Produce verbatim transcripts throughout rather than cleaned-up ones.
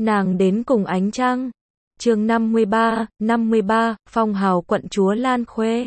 Nàng đến cùng ánh trăng. Chương năm mươi ba, năm mươi ba, phong hào quận chúa Lan Khuê.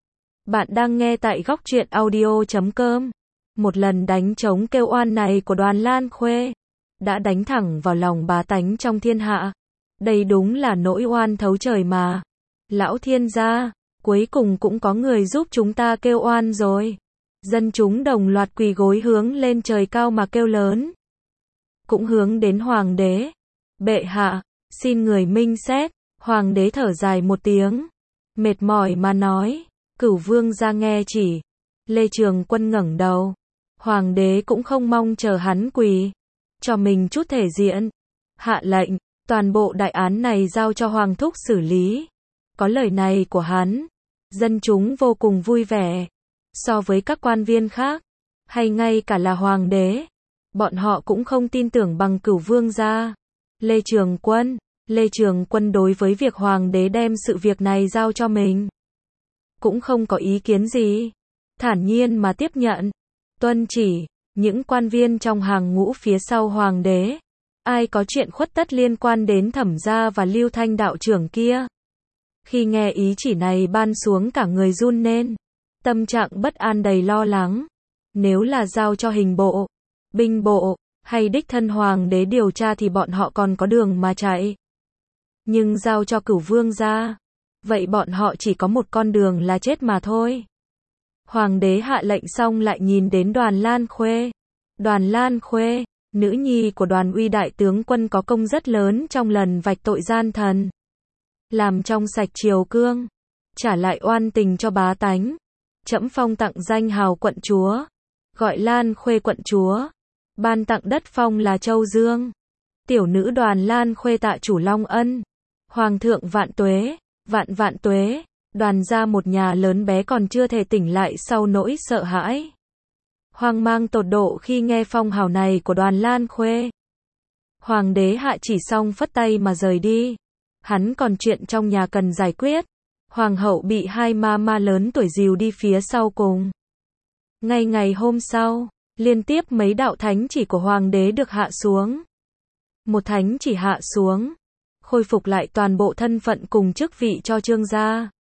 Bạn đang nghe tại góc truyện audio chấm com. Một lần đánh trống kêu oan này của Đoàn Lan Khuê đã đánh thẳng vào lòng bá tánh trong thiên hạ. Đây đúng là nỗi oan thấu trời mà. Lão thiên gia, cuối cùng cũng có người giúp chúng ta kêu oan rồi. Dân chúng đồng loạt quỳ gối hướng lên trời cao mà kêu lớn. Cũng hướng đến hoàng đế. Bệ hạ, xin người minh xét. Hoàng đế thở dài một tiếng, mệt mỏi mà nói. Cửu vương ra nghe chỉ. Lê Trường Quân ngẩng đầu. Hoàng đế cũng không mong chờ hắn quỳ, cho mình chút thể diện. Hạ lệnh, toàn bộ đại án này giao cho Hoàng thúc xử lý. Có lời này của hắn, dân chúng vô cùng vui vẻ. So với các quan viên khác, hay ngay cả là hoàng đế, bọn họ cũng không tin tưởng bằng Cửu vương gia. Lê Trường Quân, Lê Trường Quân đối với việc hoàng đế đem sự việc này giao cho mình, cũng không có ý kiến gì, thản nhiên mà tiếp nhận, tuân chỉ. Những quan viên trong hàng ngũ phía sau hoàng đế, ai có chuyện khuất tất liên quan đến Thẩm gia và Lưu Thanh đạo trưởng kia, khi nghe ý chỉ này ban xuống cả người run lên, tâm trạng bất an đầy lo lắng. Nếu là giao cho hình bộ, binh bộ, hay đích thân hoàng đế điều tra thì bọn họ còn có đường mà chạy. Nhưng giao cho Cửu vương gia, vậy bọn họ chỉ có một con đường là chết mà thôi. Hoàng đế hạ lệnh xong lại nhìn đến Đoàn Lan Khuê. Đoàn Lan Khuê, nữ nhi của Đoàn Uy đại tướng quân có công rất lớn trong lần vạch tội gian thần, làm trong sạch triều cương, trả lại oan tình cho bá tánh. Trẫm phong tặng danh hào quận chúa, gọi Lan Khuê quận chúa, ban tặng đất phong là Châu Dương. Tiểu nữ Đoàn Lan Khuê tạ chủ long ân. Hoàng thượng vạn tuế, vạn vạn tuế. Đoàn gia một nhà lớn bé còn chưa thể tỉnh lại sau nỗi sợ hãi, hoang mang tột độ khi nghe phong hào này của Đoàn Lan Khuê. Hoàng đế hạ chỉ xong phất tay mà rời đi. Hắn còn chuyện trong nhà cần giải quyết. Hoàng hậu bị hai ma ma lớn tuổi dìu đi phía sau cùng. Ngay ngày hôm sau, liên tiếp mấy đạo thánh chỉ của hoàng đế được hạ xuống. Một thánh chỉ hạ xuống, khôi phục lại toàn bộ thân phận cùng chức vị cho Trương gia.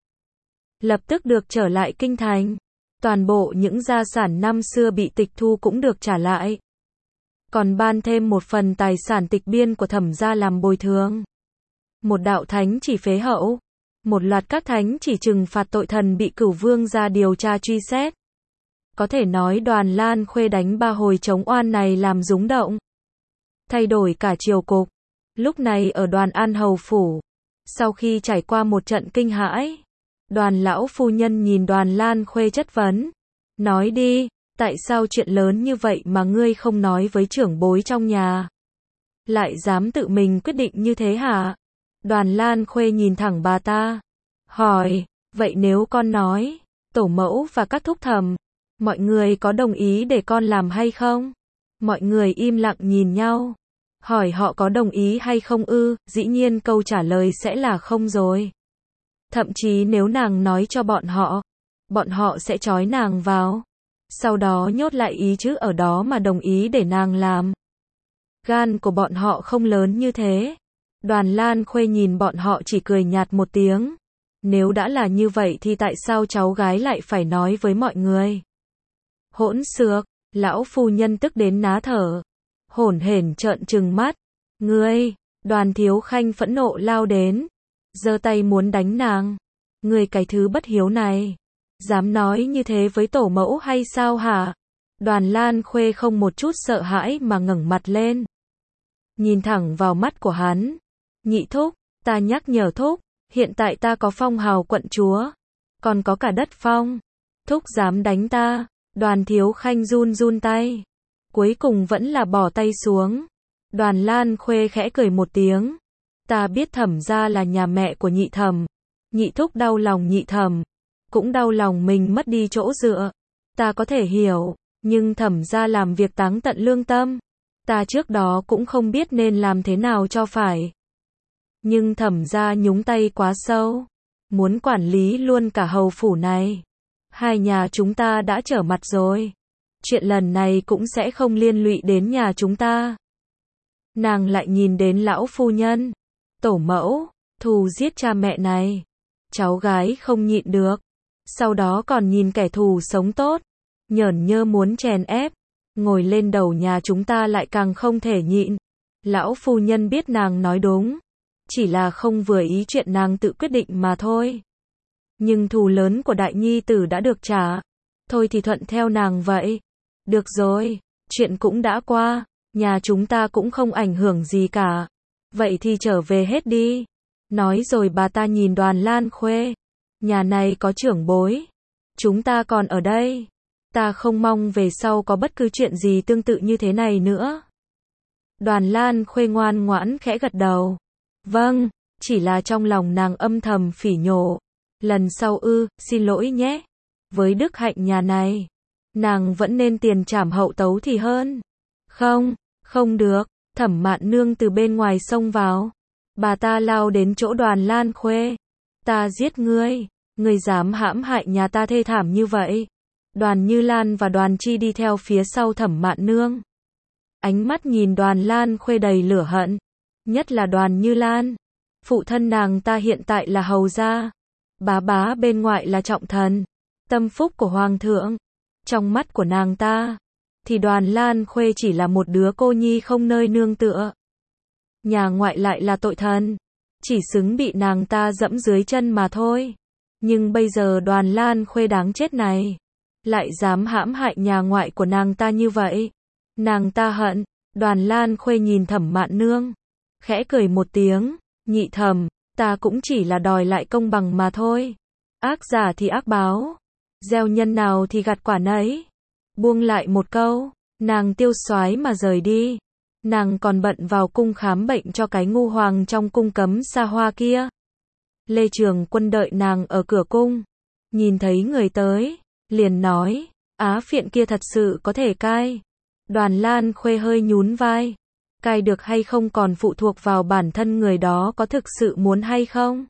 Lập tức được trở lại kinh thành. Toàn bộ những gia sản năm xưa bị tịch thu cũng được trả lại. Còn ban thêm một phần tài sản tịch biên của Thẩm gia làm bồi thường. Một đạo thánh chỉ phế hậu. Một loạt các thánh chỉ trừng phạt tội thần bị Cửu vương gia điều tra truy xét. Có thể nói Đoàn Lan Khuê đánh ba hồi chống oan này làm rúng động, thay đổi cả triều cục. Lúc này ở Đoàn An Hầu phủ, sau khi trải qua một trận kinh hãi, Đoàn lão phu nhân nhìn Đoàn Lan Khuê chất vấn. Nói đi, tại sao chuyện lớn như vậy mà ngươi không nói với trưởng bối trong nhà? Lại dám tự mình quyết định như thế hả? Đoàn Lan Khuê nhìn thẳng bà ta, hỏi, vậy nếu con nói, tổ mẫu và các thúc thẩm, mọi người có đồng ý để con làm hay không? Mọi người im lặng nhìn nhau, hỏi họ có đồng ý hay không ư? Dĩ nhiên câu trả lời sẽ là không rồi. Thậm chí nếu nàng nói cho bọn họ, bọn họ sẽ trói nàng vào, sau đó nhốt lại ý chữ ở đó mà đồng ý để nàng làm. Gan của bọn họ không lớn như thế. Đoàn Lan Khuê nhìn bọn họ chỉ cười nhạt một tiếng. Nếu đã là như vậy thì tại sao cháu gái lại phải nói với mọi người? Hỗn xược, lão phu nhân tức đến ná thở, hổn hển trợn trừng mắt. Ngươi, Đoàn Thiếu Khanh phẫn nộ lao đến, giơ tay muốn đánh nàng. Ngươi cái thứ bất hiếu này, dám nói như thế với tổ mẫu hay sao hả? Đoàn Lan Khuê không một chút sợ hãi mà ngẩng mặt lên, nhìn thẳng vào mắt của hắn. Nhị thúc, ta nhắc nhở thúc, hiện tại ta có phong hào quận chúa, còn có cả đất phong. Thúc dám đánh ta? Đoàn Thiếu Khanh run run tay, cuối cùng vẫn là bỏ tay xuống. Đoàn Lan Khuê khẽ cười một tiếng. Ta biết Thẩm gia là nhà mẹ của nhị thẩm. Nhị thúc đau lòng nhị thẩm, cũng đau lòng mình mất đi chỗ dựa. Ta có thể hiểu, nhưng Thẩm gia làm việc táng tận lương tâm. Ta trước đó cũng không biết nên làm thế nào cho phải. Nhưng Thẩm gia nhúng tay quá sâu, muốn quản lý luôn cả hầu phủ này. Hai nhà chúng ta đã trở mặt rồi. Chuyện lần này cũng sẽ không liên lụy đến nhà chúng ta. nàng lại nhìn đến lão phu nhân, tổ mẫu, thù giết cha mẹ này. Cháu gái không nhịn được. Sau đó còn nhìn kẻ thù sống tốt, nhởn nhơ muốn chèn ép, ngồi lên đầu nhà chúng ta lại càng không thể nhịn. Lão phu nhân biết nàng nói đúng, chỉ là không vừa ý chuyện nàng tự quyết định mà thôi. Nhưng thù lớn của đại nhi tử đã được trả, thôi thì thuận theo nàng vậy. Được rồi, chuyện cũng đã qua, nhà chúng ta cũng không ảnh hưởng gì cả. Vậy thì trở về hết đi. Nói rồi bà ta nhìn Đoàn Lan Khuê. Nhà này có trưởng bối, chúng ta còn ở đây. Ta không mong về sau có bất cứ chuyện gì tương tự như thế này nữa. Đoàn Lan Khuê ngoan ngoãn khẽ gật đầu. Vâng, chỉ là trong lòng nàng âm thầm phỉ nhổ. Lần sau ư, xin lỗi nhé. Với đức hạnh nhà này, nàng vẫn nên tiền trảm hậu tấu thì hơn. Không, không được. Thẩm Mạn Nương từ bên ngoài xông vào. Bà ta lao đến chỗ Đoàn Lan Khuê. Ta giết ngươi, ngươi dám hãm hại nhà ta thê thảm như vậy. Đoàn Như Lan và Đoàn Chi đi theo phía sau Thẩm Mạn Nương. Ánh mắt nhìn Đoàn Lan Khuê đầy lửa hận. Nhất là Đoàn Như Lan. Phụ thân nàng ta hiện tại là hầu gia. Bá bá bên ngoại là trọng thần. Tâm phúc của hoàng thượng. Trong mắt của nàng ta, thì Đoàn Lan Khuê chỉ là một đứa cô nhi không nơi nương tựa. Nhà ngoại lại là tội thần. Chỉ xứng bị nàng ta dẫm dưới chân mà thôi. Nhưng bây giờ Đoàn Lan Khuê đáng chết này lại dám hãm hại nhà ngoại của nàng ta như vậy. Nàng ta hận. Đoàn Lan Khuê nhìn Thẩm Mạn Nương, khẽ cười một tiếng. Nhị thẩm, ta cũng chỉ là đòi lại công bằng mà thôi. Ác giả thì ác báo, gieo nhân nào thì gặt quả nấy. Buông lại một câu, nàng tiêu xoái mà rời đi. Nàng còn bận vào cung khám bệnh cho cái ngu hoàng trong cung cấm xa hoa kia. Lê Trường Quân đợi nàng ở cửa cung, nhìn thấy người tới, liền nói, Á phiện kia thật sự có thể cai. Đoàn Lan Khuê hơi nhún vai. Cai được hay không còn phụ thuộc vào bản thân người đó có thực sự muốn hay không.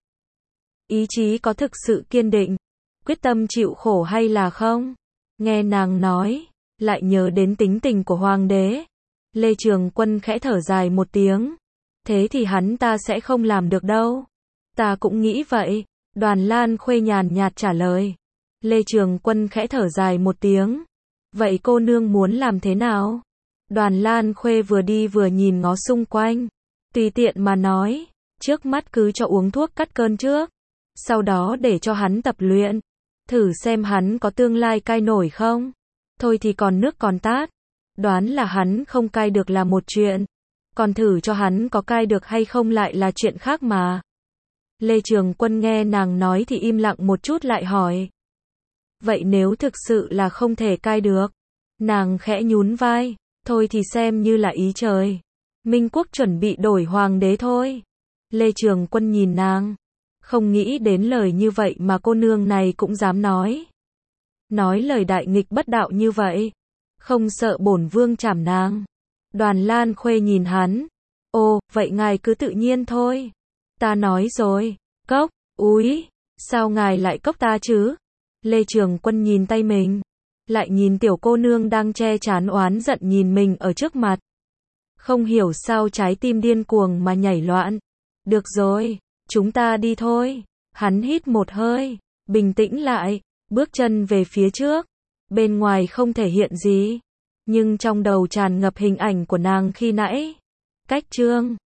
Ý chí có thực sự kiên định, quyết tâm chịu khổ hay là không. Nghe nàng nói, lại nhớ đến tính tình của hoàng đế. Lê Trường Quân khẽ thở dài một tiếng. Thế thì hắn ta sẽ không làm được đâu. Ta cũng nghĩ vậy. Đoàn Lan Khuê nhàn nhạt trả lời. Lê Trường Quân khẽ thở dài một tiếng. Vậy cô nương muốn làm thế nào? Đoàn Lan Khuê vừa đi vừa nhìn ngó xung quanh. Tùy tiện mà nói. Trước mắt cứ cho uống thuốc cắt cơn trước. Sau đó để cho hắn tập luyện. Thử xem hắn có tương lai cai nổi không? Thôi thì còn nước còn tát. Đoán là hắn không cai được là một chuyện. Còn thử cho hắn có cai được hay không lại là chuyện khác mà. Lê Trường Quân nghe nàng nói thì im lặng một chút lại hỏi. Vậy nếu thực sự là không thể cai được? Nàng khẽ nhún vai. Thôi thì xem như là ý trời. Minh quốc chuẩn bị đổi hoàng đế thôi. Lê Trường Quân nhìn nàng. Không nghĩ đến lời như vậy mà cô nương này cũng dám nói. Nói lời đại nghịch bất đạo như vậy. Không sợ bổn vương trảm nàng. Đoàn Lan Khuê nhìn hắn. Ồ, vậy ngài cứ tự nhiên thôi. Ta nói rồi. Cốc, úi, sao ngài lại cốc ta chứ? Lê Trường Quân nhìn tay mình. Lại nhìn tiểu cô nương đang che chán oán giận nhìn mình ở trước mặt. Không hiểu sao trái tim điên cuồng mà nhảy loạn. Được rồi, chúng ta đi thôi. Hắn hít một hơi, bình tĩnh lại, bước chân về phía trước. Bên ngoài không thể hiện gì, nhưng trong đầu tràn ngập hình ảnh của nàng khi nãy. Cách chương